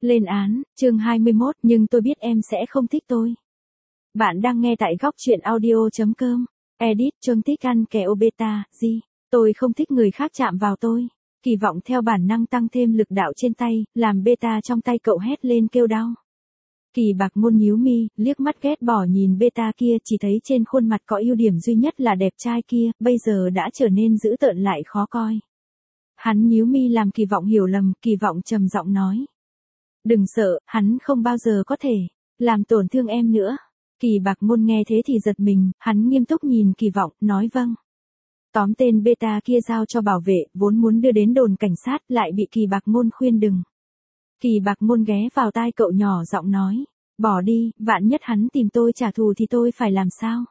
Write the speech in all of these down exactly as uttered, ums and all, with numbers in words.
Lên án, chương hai mươi mốt, nhưng tôi biết em sẽ không thích tôi. Bạn đang nghe tại góc truyện audio.com. Edit, Trương Tích ăn kẹo beta, gì? Tôi không thích người khác chạm vào tôi. Kỳ vọng theo bản năng tăng thêm lực đạo trên tay, làm beta trong tay cậu hét lên kêu đau. Kỳ Bạc Môn nhíu mi, liếc mắt ghét bỏ nhìn beta kia, chỉ thấy trên khuôn mặt có ưu điểm duy nhất là đẹp trai kia, bây giờ đã trở nên dữ tợn lại khó coi. Hắn nhíu mi làm Kỳ vọng hiểu lầm, Kỳ vọng trầm giọng nói. Đừng sợ, hắn không bao giờ có thể làm tổn thương em nữa. Kỳ Bạc Môn nghe thế thì giật mình, hắn nghiêm túc nhìn Kỳ vọng, nói vâng. Tóm tên beta kia giao cho bảo vệ, vốn muốn đưa đến đồn cảnh sát, lại bị Kỳ Bạc Môn khuyên đừng. Kỳ Bạc Môn ghé vào tai cậu nhỏ giọng nói, bỏ đi, vạn nhất hắn tìm tôi trả thù thì tôi phải làm sao?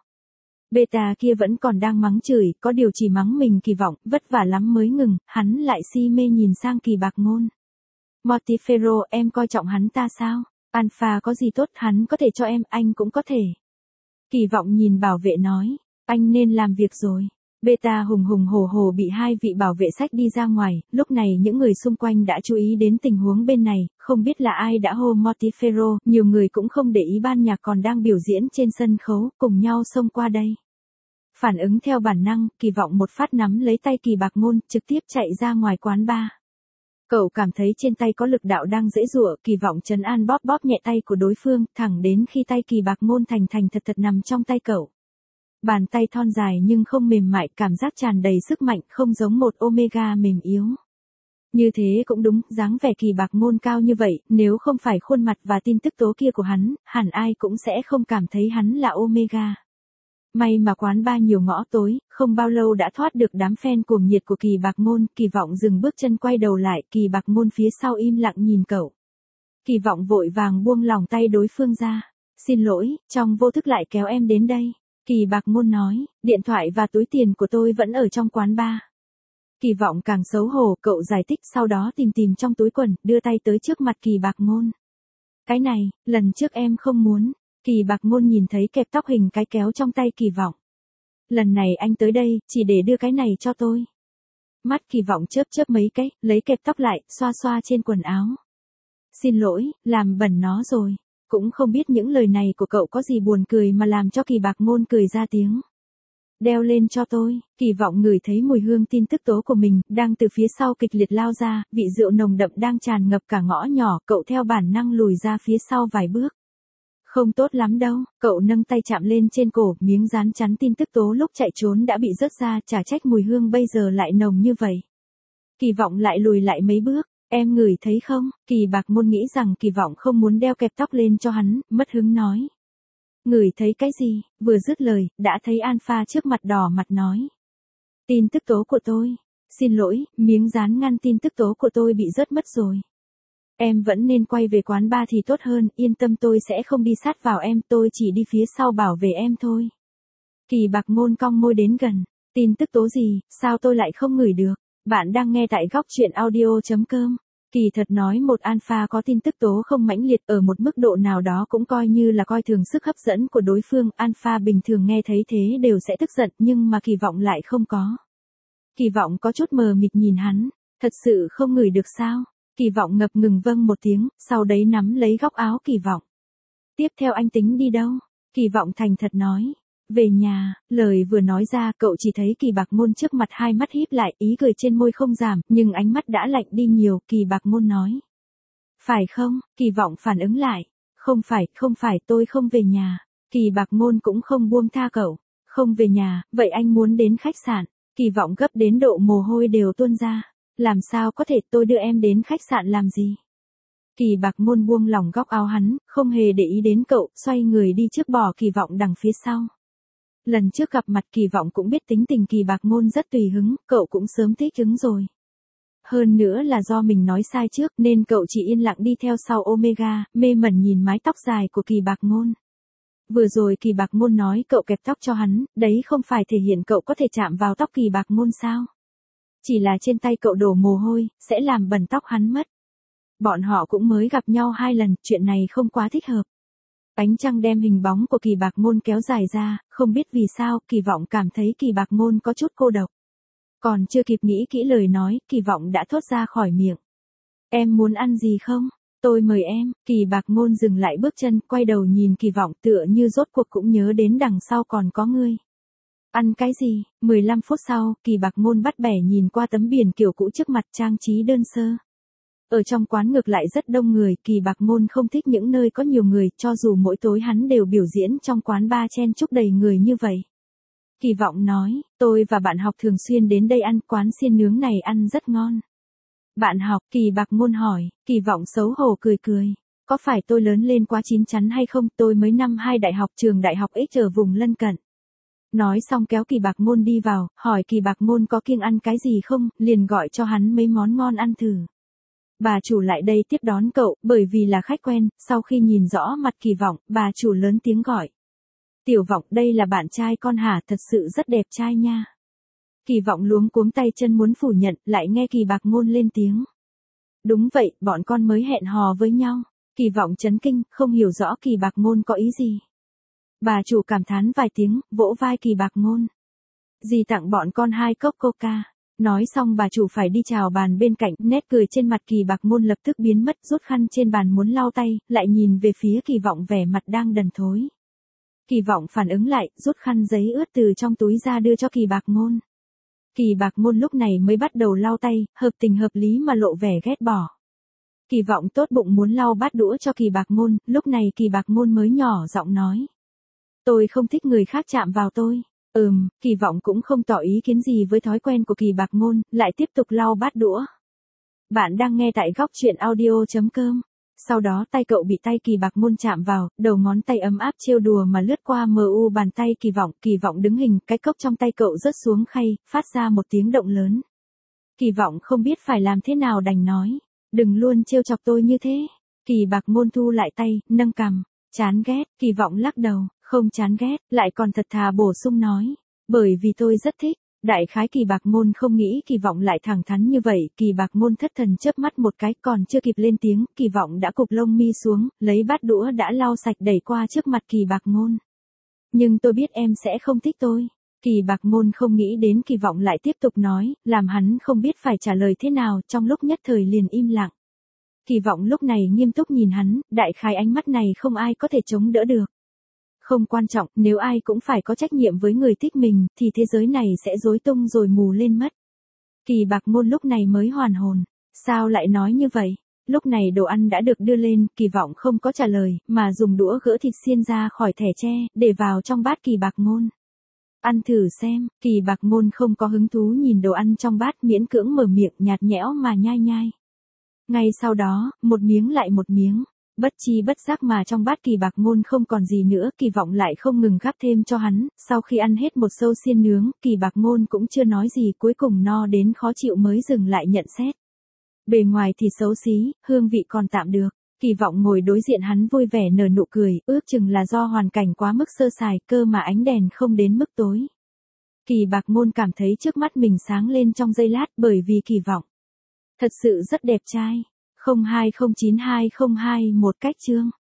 Beta kia vẫn còn đang mắng chửi, có điều chỉ mắng mình Kỳ vọng, vất vả lắm mới ngừng, hắn lại si mê nhìn sang Kỳ Bạc Môn. Mortifero, em coi trọng hắn ta sao? Alpha có gì tốt, hắn có thể cho em, anh cũng có thể. Kỳ vọng nhìn bảo vệ nói, anh nên làm việc rồi. Beta hùng hùng hổ hổ bị hai vị bảo vệ xách đi ra ngoài, lúc này những người xung quanh đã chú ý đến tình huống bên này, không biết là ai đã hô Mortifero, nhiều người cũng không để ý ban nhạc còn đang biểu diễn trên sân khấu, cùng nhau xông qua đây. Phản ứng theo bản năng, Kỳ vọng một phát nắm lấy tay Kỳ Bạc Môn, trực tiếp chạy ra ngoài quán bar. Cậu cảm thấy trên tay có lực đạo đang giãy giụa, Kỳ vọng trấn an bóp bóp nhẹ tay của đối phương, thẳng đến khi tay Kỳ Bạc Môn thành thành thật thật nằm trong tay cậu. Bàn tay thon dài nhưng không mềm mại, cảm giác tràn đầy sức mạnh, không giống một Omega mềm yếu. Như thế cũng đúng, dáng vẻ Kỳ Bạc Môn cao như vậy, nếu không phải khuôn mặt và tin tức tố kia của hắn, hẳn ai cũng sẽ không cảm thấy hắn là Omega. May mà quán bar nhiều ngõ tối, không bao lâu đã thoát được đám fan cuồng nhiệt của Kỳ Bạc Môn, Kỳ vọng dừng bước chân quay đầu lại, Kỳ Bạc Môn phía sau im lặng nhìn cậu. Kỳ vọng vội vàng buông lỏng tay đối phương ra. Xin lỗi, trong vô thức lại kéo em đến đây. Kỳ Bạc Môn nói, điện thoại và túi tiền của tôi vẫn ở trong quán bar. Kỳ vọng càng xấu hổ, cậu giải thích, sau đó tìm tìm trong túi quần, đưa tay tới trước mặt Kỳ Bạc Môn. Cái này, lần trước em không muốn. Kỳ Bạc Môn nhìn thấy kẹp tóc hình cái kéo trong tay Kỳ vọng. Lần này anh tới đây, chỉ để đưa cái này cho tôi. Mắt Kỳ vọng chớp chớp mấy cái, lấy kẹp tóc lại, xoa xoa trên quần áo. Xin lỗi, làm bẩn nó rồi. Cũng không biết những lời này của cậu có gì buồn cười mà làm cho Kỳ Bạc Môn cười ra tiếng. Đeo lên cho tôi. Kỳ vọng ngửi thấy mùi hương tin tức tố của mình, đang từ phía sau kịch liệt lao ra, vị rượu nồng đậm đang tràn ngập cả ngõ nhỏ, cậu theo bản năng lùi ra phía sau vài bước. Không tốt lắm đâu, cậu nâng tay chạm lên trên cổ, miếng dán chắn tin tức tố lúc chạy trốn đã bị rớt ra, chả trách mùi hương bây giờ lại nồng như vậy. Kỳ vọng lại lùi lại mấy bước, em ngửi thấy không? Kỳ Bạc Môn nghĩ rằng Kỳ vọng không muốn đeo kẹp tóc lên cho hắn, mất hứng nói. Ngửi thấy cái gì? Vừa dứt lời, đã thấy Alpha trước mặt đỏ mặt nói. Tin tức tố của tôi. Xin lỗi, miếng dán ngăn tin tức tố của tôi bị rớt mất rồi. Em vẫn nên quay về quán bar thì tốt hơn, yên tâm tôi sẽ không đi sát vào em, tôi chỉ đi phía sau bảo vệ em thôi. Kỳ Bạc Môn cong môi đến gần, tin tức tố gì, sao tôi lại không ngửi được, bạn đang nghe tại góc truyện audio.com. Kỳ thật nói một alpha có tin tức tố không mãnh liệt ở một mức độ nào đó cũng coi như là coi thường sức hấp dẫn của đối phương, alpha bình thường nghe thấy thế đều sẽ tức giận nhưng mà Kỳ vọng lại không có. Kỳ vọng có chút mờ mịt nhìn hắn, thật sự không ngửi được sao? Kỳ vọng ngập ngừng vâng một tiếng, sau đấy nắm lấy góc áo Kỳ vọng. Tiếp theo anh tính đi đâu? Kỳ vọng thành thật nói. Về nhà, lời vừa nói ra cậu chỉ thấy Kỳ Bạc Môn trước mặt hai mắt híp lại, ý cười trên môi không giảm, nhưng ánh mắt đã lạnh đi nhiều, Kỳ Bạc Môn nói. Phải không? Kỳ vọng phản ứng lại. Không phải, không phải, tôi không về nhà. Kỳ Bạc Môn cũng không buông tha cậu. Không về nhà, vậy anh muốn đến khách sạn. Kỳ vọng gấp đến độ mồ hôi đều tuôn ra. Làm sao có thể, tôi đưa em đến khách sạn làm gì? Kỳ Bạc Môn buông lỏng góc áo hắn, không hề để ý đến cậu, xoay người đi trước bỏ Kỳ vọng đằng phía sau. Lần trước gặp mặt Kỳ vọng cũng biết tính tình Kỳ Bạc Môn rất tùy hứng, cậu cũng sớm thích ứng rồi. Hơn nữa là do mình nói sai trước nên cậu chỉ yên lặng đi theo sau Omega, mê mẩn nhìn mái tóc dài của Kỳ Bạc Môn. Vừa rồi Kỳ Bạc Môn nói cậu kẹp tóc cho hắn, đấy không phải thể hiện cậu có thể chạm vào tóc Kỳ Bạc Môn sao? Chỉ là trên tay cậu đổ mồ hôi, sẽ làm bẩn tóc hắn mất. Bọn họ cũng mới gặp nhau hai lần, chuyện này không quá thích hợp. Ánh trăng đem hình bóng của Kỳ Bạc Môn kéo dài ra, không biết vì sao, Kỳ vọng cảm thấy Kỳ Bạc Môn có chút cô độc. Còn chưa kịp nghĩ kỹ lời nói, Kỳ vọng đã thốt ra khỏi miệng. Em muốn ăn gì không? Tôi mời em. Kỳ Bạc Ngôn dừng lại bước chân, quay đầu nhìn Kỳ Vọng tựa như rốt cuộc cũng nhớ đến đằng sau còn có ngươi. Ăn cái gì? mười lăm phút sau, Kỳ Bạc Ngôn bắt bẻ nhìn qua tấm biển kiểu cũ trước mặt trang trí đơn sơ. Ở trong quán ngược lại rất đông người, Kỳ Bạc Ngôn không thích những nơi có nhiều người, cho dù mỗi tối hắn đều biểu diễn trong quán bar chen chúc đầy người như vậy. Kỳ Vọng nói, tôi và bạn học thường xuyên đến đây ăn, quán xiên nướng này ăn rất ngon. Bạn học? Kỳ Bạc Ngôn hỏi. Kỳ Vọng xấu hổ cười cười. Có phải tôi lớn lên quá chín chắn hay không? Tôi mới năm hai đại học, trường đại học X ở vùng lân cận. Nói xong kéo Kỳ Bạc Ngôn đi vào, hỏi Kỳ Bạc Ngôn có kiêng ăn cái gì không, liền gọi cho hắn mấy món ngon ăn thử. Bà chủ lại đây tiếp đón cậu, bởi vì là khách quen, sau khi nhìn rõ mặt Kỳ Vọng, bà chủ lớn tiếng gọi. Tiểu Vọng, đây là bạn trai con hả, thật sự rất đẹp trai nha. Kỳ Vọng luống cuống tay chân muốn phủ nhận, lại nghe Kỳ Bạc Ngôn lên tiếng. Đúng vậy, bọn con mới hẹn hò với nhau. Kỳ Vọng chấn kinh, không hiểu rõ Kỳ Bạc Ngôn có ý gì. Bà chủ cảm thán vài tiếng, vỗ vai Kỳ Bạc Ngôn. Dì tặng bọn con hai cốc coca. Nói xong bà chủ phải đi chào bàn bên cạnh, nét cười trên mặt Kỳ Bạc Ngôn lập tức biến mất, rút khăn trên bàn muốn lau tay, lại nhìn về phía Kỳ Vọng vẻ mặt đang đần thối. Kỳ Vọng phản ứng lại, rút khăn giấy ướt từ trong túi ra đưa cho Kỳ Bạc Ngôn. Kỳ Bạc Ngôn lúc này mới bắt đầu lau tay, hợp tình hợp lý mà lộ vẻ ghét bỏ. Kỳ Vọng tốt bụng muốn lau bát đũa cho Kỳ Bạc Ngôn, lúc này Kỳ Bạc Ngôn mới nhỏ giọng nói. Tôi không thích người khác chạm vào tôi. Ừm, Kỳ Vọng cũng không tỏ ý kiến gì với thói quen của Kỳ Bạc Ngôn, lại tiếp tục lau bát đũa. Bạn đang nghe tại góc truyện audio chấm com. Sau đó tay cậu bị tay Kỳ Bạc Ngôn chạm vào, đầu ngón tay ấm áp trêu đùa mà lướt qua mờ u bàn tay Kỳ Vọng, Kỳ Vọng đứng hình, cái cốc trong tay cậu rớt xuống khay, phát ra một tiếng động lớn. Kỳ Vọng không biết phải làm thế nào đành nói, đừng luôn trêu chọc tôi như thế. Kỳ Bạc Ngôn thu lại tay, nâng cằm, chán ghét. Kỳ Vọng lắc đầu, không chán ghét, lại còn thật thà bổ sung nói, bởi vì tôi rất thích. Đại khái Kỳ Bạc Ngôn không nghĩ Kỳ Vọng lại thẳng thắn như vậy, Kỳ Bạc Ngôn thất thần chớp mắt một cái, còn chưa kịp lên tiếng, Kỳ Vọng đã cụp lông mi xuống, lấy bát đũa đã lau sạch đẩy qua trước mặt Kỳ Bạc Ngôn. Nhưng tôi biết em sẽ không thích tôi. Kỳ Bạc Ngôn không nghĩ đến Kỳ Vọng lại tiếp tục nói, làm hắn không biết phải trả lời thế nào, trong lúc nhất thời liền im lặng. Kỳ Vọng lúc này nghiêm túc nhìn hắn, đại khái ánh mắt này không ai có thể chống đỡ được. Không quan trọng, nếu ai cũng phải có trách nhiệm với người thích mình, thì thế giới này sẽ rối tung rồi mù lên mất. Kỳ Bạc Ngôn lúc này mới hoàn hồn. Sao lại nói như vậy? Lúc này đồ ăn đã được đưa lên, Kỳ Vọng không có trả lời, mà dùng đũa gỡ thịt xiên ra khỏi thẻ tre, để vào trong bát Kỳ Bạc Ngôn. Ăn thử xem. Kỳ Bạc Ngôn không có hứng thú nhìn đồ ăn trong bát, miễn cưỡng mở miệng, nhạt nhẽo mà nhai nhai. Ngay sau đó, một miếng lại một miếng. Bất chi bất giác mà trong bát Kỳ Bạc Ngôn không còn gì nữa, Kỳ Vọng lại không ngừng gắp thêm cho hắn, sau khi ăn hết một sâu xiên nướng, Kỳ Bạc Ngôn cũng chưa nói gì, cuối cùng no đến khó chịu mới dừng lại nhận xét. Bề ngoài thì xấu xí, hương vị còn tạm được. Kỳ Vọng ngồi đối diện hắn vui vẻ nở nụ cười, ước chừng là do hoàn cảnh quá mức sơ sài, cơ mà ánh đèn không đến mức tối. Kỳ Bạc Ngôn cảm thấy trước mắt mình sáng lên trong giây lát, bởi vì Kỳ Vọng thật sự rất đẹp trai. không hai không chín hai không hai một cách chương